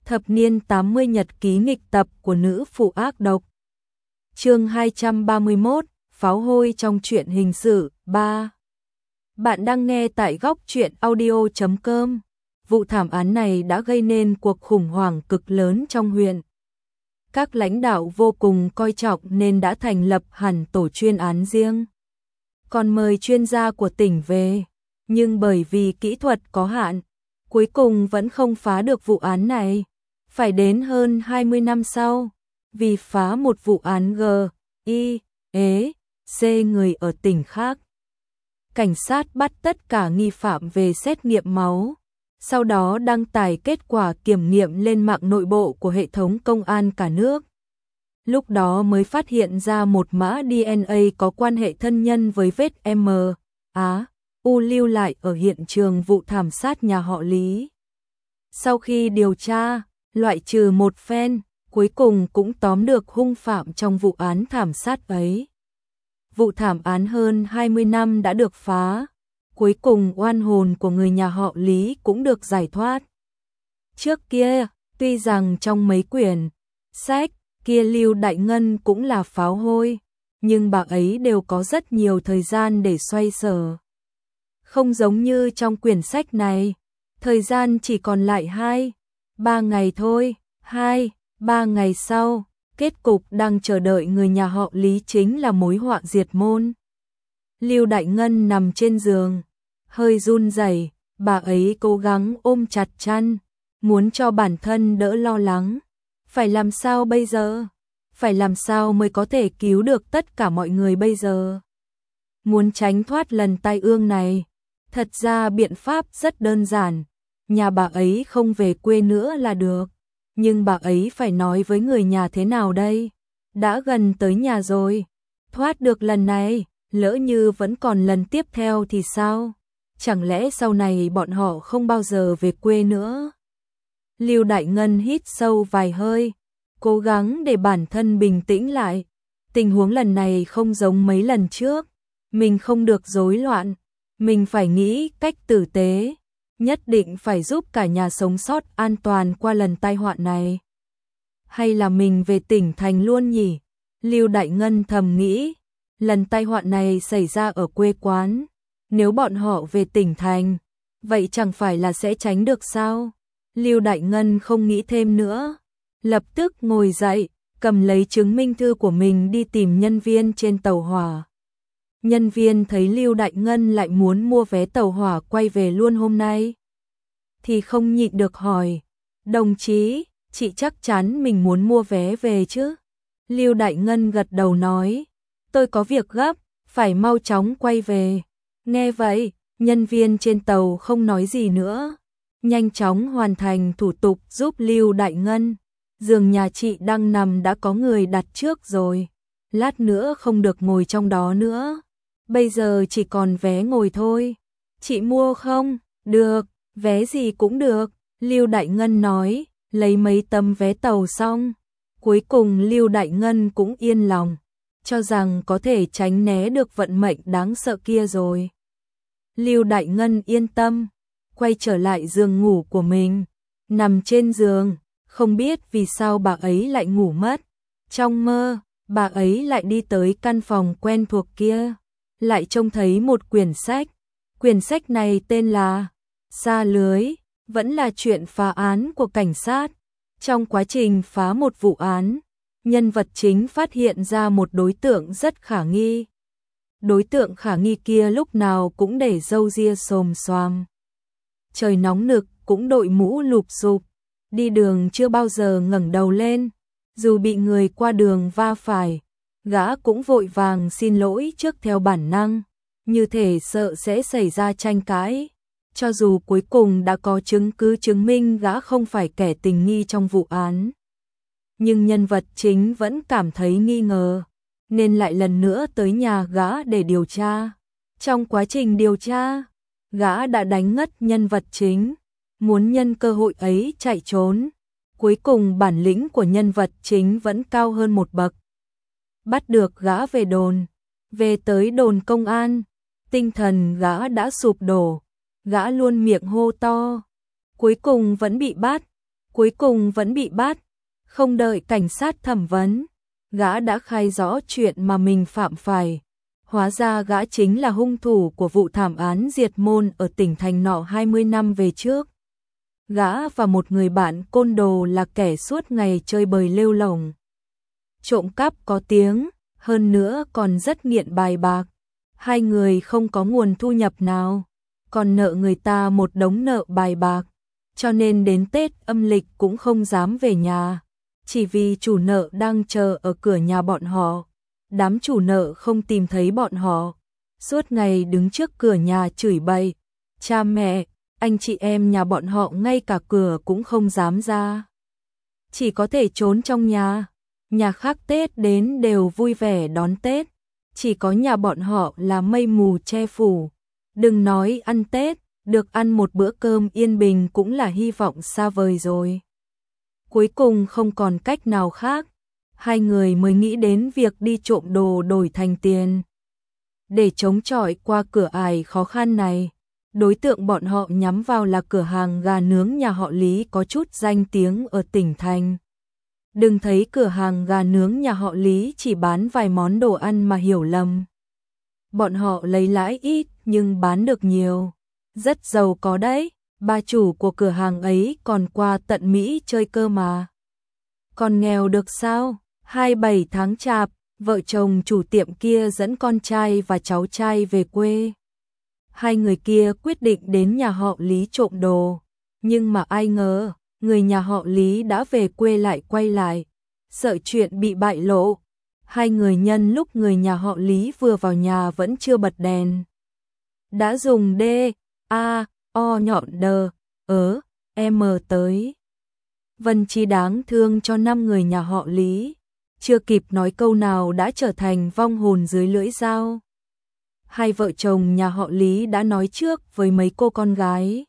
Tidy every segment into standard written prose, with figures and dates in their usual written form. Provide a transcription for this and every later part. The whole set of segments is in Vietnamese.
Thập niên 80 nhật ký nghịch tập của nữ phụ ác độc. Chương 231, pháo hôi trong truyện hình sự 3. Bạn đang nghe tại góc truyện audio.com. Vụ thảm án này đã gây nên cuộc khủng hoảng cực lớn trong huyện. Các lãnh đạo vô cùng coi trọng nên đã thành lập hẳn tổ chuyên án riêng. Còn mời chuyên gia của tỉnh về, nhưng bởi vì kỹ thuật có hạn, cuối cùng vẫn không phá được vụ án này. Phải đến hơn 20 năm sau, vì phá một vụ án C người ở tỉnh khác. Cảnh sát bắt tất cả nghi phạm về xét nghiệm máu, sau đó đăng tải kết quả kiểm nghiệm lên mạng nội bộ của hệ thống công an cả nước. Lúc đó mới phát hiện ra một mã DNA có quan hệ thân nhân với vết U lưu lại ở hiện trường vụ thảm sát nhà họ Lý. Sau khi điều tra, loại trừ một phen, cuối cùng cũng tóm được hung phạm trong vụ án thảm sát ấy. Vụ thảm án hơn 20 năm đã được phá, cuối cùng oan hồn của người nhà họ Lý cũng được giải thoát. Trước kia, tuy rằng trong mấy quyển sách kia Lưu Đại Ngân cũng là pháo hôi, nhưng bà ấy đều có rất nhiều thời gian để xoay sở. Không giống như trong quyển sách này, thời gian chỉ còn lại 2-3 ngày thôi. 2-3 ngày sau, kết cục đang chờ đợi người nhà họ Lý chính là mối họa diệt môn. Lưu Đại Ngân nằm trên giường, hơi run rẩy, bà ấy cố gắng ôm chặt chăn, muốn cho bản thân đỡ lo lắng. Phải làm sao bây giờ? Phải làm sao mới có thể cứu được tất cả mọi người bây giờ? Muốn tránh thoát lần tai ương này, thật ra biện pháp rất đơn giản, nhà bà ấy không về quê nữa là được. Nhưng bà ấy phải nói với người nhà thế nào đây? Đã gần tới nhà rồi, thoát được lần này, lỡ như vẫn còn lần tiếp theo thì sao? Chẳng lẽ sau này bọn họ không bao giờ về quê nữa? Lưu Đại Ngân hít sâu vài hơi, cố gắng để bản thân bình tĩnh lại. Tình huống lần này không giống mấy lần trước, mình không được rối loạn, mình phải nghĩ cách tử tế. Nhất định phải giúp cả nhà sống sót an toàn qua lần tai họa này. Hay là mình về tỉnh thành luôn nhỉ? Lưu Đại Ngân thầm nghĩ, lần tai họa này xảy ra ở quê quán, nếu bọn họ về tỉnh thành, vậy chẳng phải là sẽ tránh được sao? Lưu Đại Ngân không nghĩ thêm nữa, lập tức ngồi dậy, cầm lấy chứng minh thư của mình đi tìm nhân viên trên tàu hỏa. Nhân viên thấy Lưu Đại Ngân lại muốn mua vé tàu hỏa quay về luôn hôm nay, thì không nhịn được hỏi, đồng chí, chị chắc chắn mình muốn mua vé về chứ? Lưu Đại Ngân gật đầu nói, tôi có việc gấp, phải mau chóng quay về. Nghe vậy, nhân viên trên tàu không nói gì nữa, nhanh chóng hoàn thành thủ tục giúp Lưu Đại Ngân. Giường nhà chị đang nằm đã có người đặt trước rồi, lát nữa không được ngồi trong đó nữa. Bây giờ chỉ còn vé ngồi thôi. Chị mua không? Được, vé gì cũng được. Lưu Đại Ngân nói, lấy mấy tấm vé tàu xong. Cuối cùng Lưu Đại Ngân cũng yên lòng, cho rằng có thể tránh né được vận mệnh đáng sợ kia rồi. Lưu Đại Ngân yên tâm, quay trở lại giường ngủ của mình. Nằm trên giường, không biết vì sao bà ấy lại ngủ mất. Trong mơ, bà ấy lại đi tới căn phòng quen thuộc kia, lại trông thấy một quyển sách. Quyển sách này tên là Sa Lưới, vẫn là chuyện phá án của cảnh sát. Trong quá trình phá một vụ án, nhân vật chính phát hiện ra một đối tượng rất khả nghi. Đối tượng khả nghi kia lúc nào cũng để râu ria xồm xoàm. Trời nóng nực cũng đội mũ lụp xụp, đi đường chưa bao giờ ngẩng đầu lên, dù bị người qua đường va phải, gã cũng vội vàng xin lỗi trước theo bản năng, như thể sợ sẽ xảy ra tranh cãi. Cho dù cuối cùng đã có chứng cứ chứng minh gã không phải kẻ tình nghi trong vụ án, nhưng nhân vật chính vẫn cảm thấy nghi ngờ, nên lại lần nữa tới nhà gã để điều tra. Trong quá trình điều tra, gã đã đánh ngất nhân vật chính, muốn nhân cơ hội ấy chạy trốn. Cuối cùng bản lĩnh của nhân vật chính vẫn cao hơn một bậc. Bắt được gã về đồn, về tới đồn công an, tinh thần gã đã sụp đổ, gã luôn miệng hô to, cuối cùng vẫn bị bắt. Cuối cùng vẫn bị bắt, không đợi cảnh sát thẩm vấn, gã đã khai rõ chuyện mà mình phạm phải. Hóa ra gã chính là hung thủ của vụ thảm án diệt môn ở tỉnh thành nọ 20 năm về trước. Gã và một người bạn côn đồ là kẻ suốt ngày chơi bời lêu lổng, trộm cắp có tiếng, hơn nữa còn rất nghiện bài bạc. Hai người không có nguồn thu nhập nào, còn nợ người ta một đống nợ bài bạc, cho nên đến Tết âm lịch cũng không dám về nhà, chỉ vì chủ nợ đang chờ ở cửa nhà bọn họ. Đám chủ nợ không tìm thấy bọn họ, suốt ngày đứng trước cửa nhà chửi bậy, cha mẹ, anh chị em nhà bọn họ ngay cả cửa cũng không dám ra, chỉ có thể trốn trong nhà. Nhà khác Tết đến đều vui vẻ đón Tết, chỉ có nhà bọn họ là mây mù che phủ. Đừng nói ăn Tết, được ăn một bữa cơm yên bình cũng là hy vọng xa vời rồi. Cuối cùng không còn cách nào khác, hai người mới nghĩ đến việc đi trộm đồ đổi thành tiền. Để chống chọi qua cửa ải khó khăn này, đối tượng bọn họ nhắm vào là cửa hàng gà nướng nhà họ Lý có chút danh tiếng ở tỉnh thành. Đừng thấy cửa hàng gà nướng nhà họ Lý chỉ bán vài món đồ ăn mà hiểu lầm. Bọn họ lấy lãi ít nhưng bán được nhiều, rất giàu có đấy. Bà chủ của cửa hàng ấy còn qua tận Mỹ chơi cơ mà. Còn nghèo được sao? 27 tháng Chạp, vợ chồng chủ tiệm kia dẫn con trai và cháu trai về quê. Hai người kia quyết định đến nhà họ Lý trộm đồ, nhưng mà ai ngờ, người nhà họ Lý đã về quê lại quay lại, sợ chuyện bị bại lộ. Hai người nhân lúc người nhà họ Lý vừa vào nhà vẫn chưa bật đèn, đã dùng D-A-O nhọn đờ, M tới. Vân Chi đáng thương cho 5 người nhà họ Lý, chưa kịp nói câu nào đã trở thành vong hồn dưới lưỡi dao. Hai vợ chồng nhà họ Lý đã nói trước với mấy cô con gái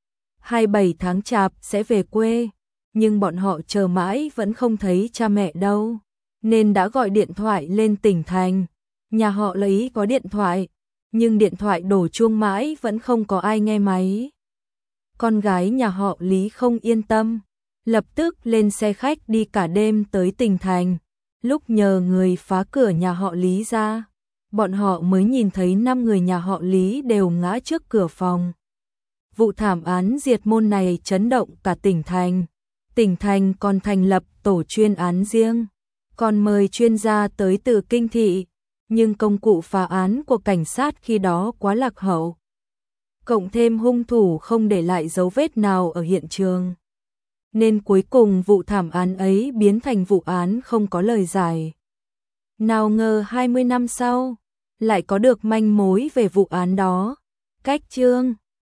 27 tháng Chạp sẽ về quê, nhưng bọn họ chờ mãi vẫn không thấy cha mẹ đâu, nên đã gọi điện thoại lên tỉnh thành. Nhà họ Lý có điện thoại, nhưng điện thoại đổ chuông mãi vẫn không có ai nghe máy. Con gái nhà họ Lý không yên tâm, lập tức lên xe khách đi cả đêm tới tỉnh thành. Lúc nhờ người phá cửa nhà họ Lý ra, bọn họ mới nhìn thấy 5 người nhà họ Lý đều ngã trước cửa phòng. Vụ thảm án diệt môn này chấn động cả tỉnh thành. Tỉnh thành còn thành lập tổ chuyên án riêng, còn mời chuyên gia tới từ kinh thị, nhưng công cụ phá án của cảnh sát khi đó quá lạc hậu. Cộng thêm hung thủ không để lại dấu vết nào ở hiện trường, nên cuối cùng vụ thảm án ấy biến thành vụ án không có lời giải. Nào ngờ 20 năm sau, lại có được manh mối về vụ án đó. Cách chương